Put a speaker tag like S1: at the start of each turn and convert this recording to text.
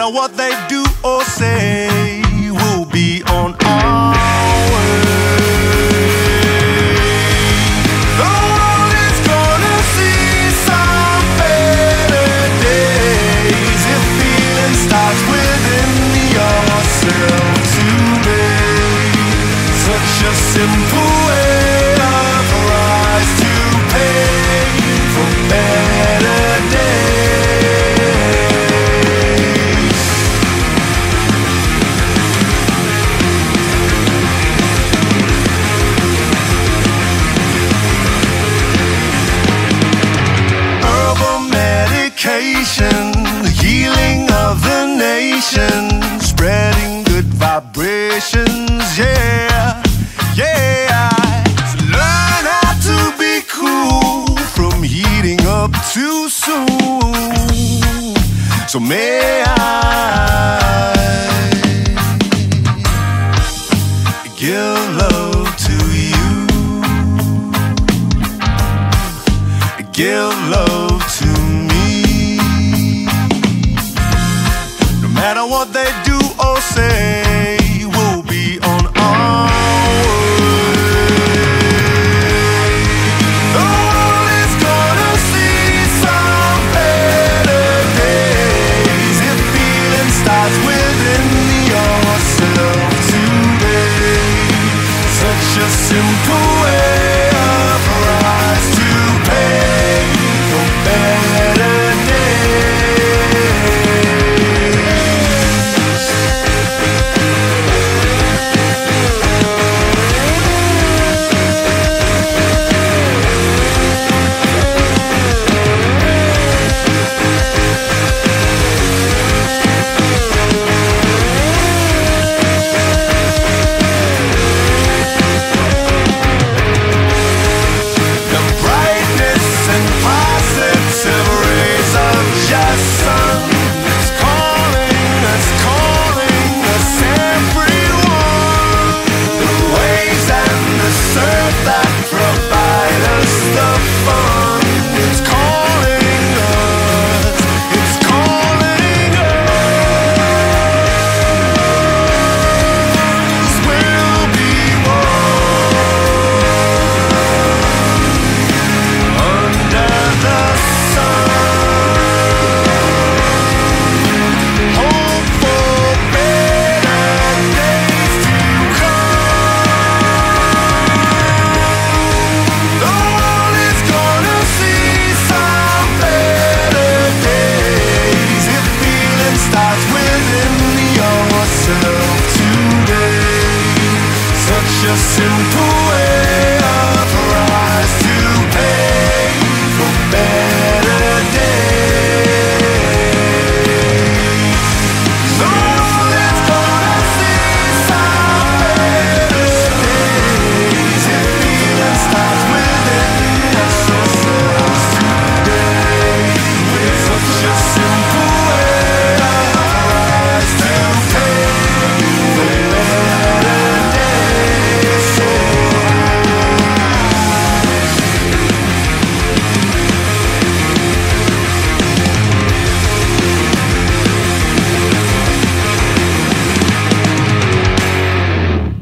S1: matter what they do or say, we'll be on our way. The world is gonna see some better days if feeling starts within yourself today. Such a simple way of price to pay for better days. Herbal medication, the healing of the nation, spreading good vibrations, yeah, yeah. So learn how to be cool from heating up too soon. So may I give love to you, give love to me. No matter what they do